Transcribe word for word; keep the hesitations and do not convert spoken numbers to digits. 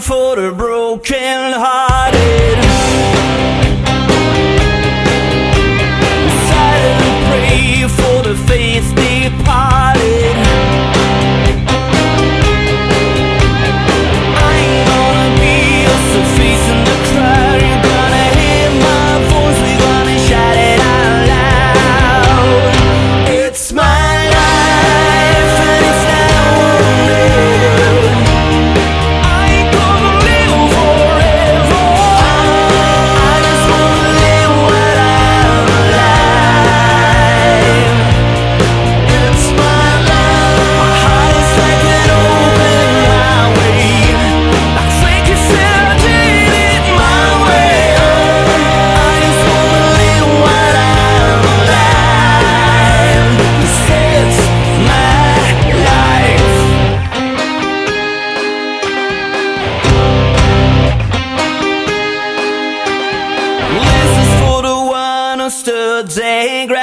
for the broken hearted. Silently pray for the faith departed. I ain't gonna be just a face in the crowd. You're gonna hear my voice, we're gonna shout it out loud. It's my life and it's now or never. I ain't gonna live forever. I just wanna live while I'm alive. It's my life. My heart is like an open highway. Like Frankie said, I did it my way. I just wanna live while I'm alive. This is my life. This is for the one who stood their ground.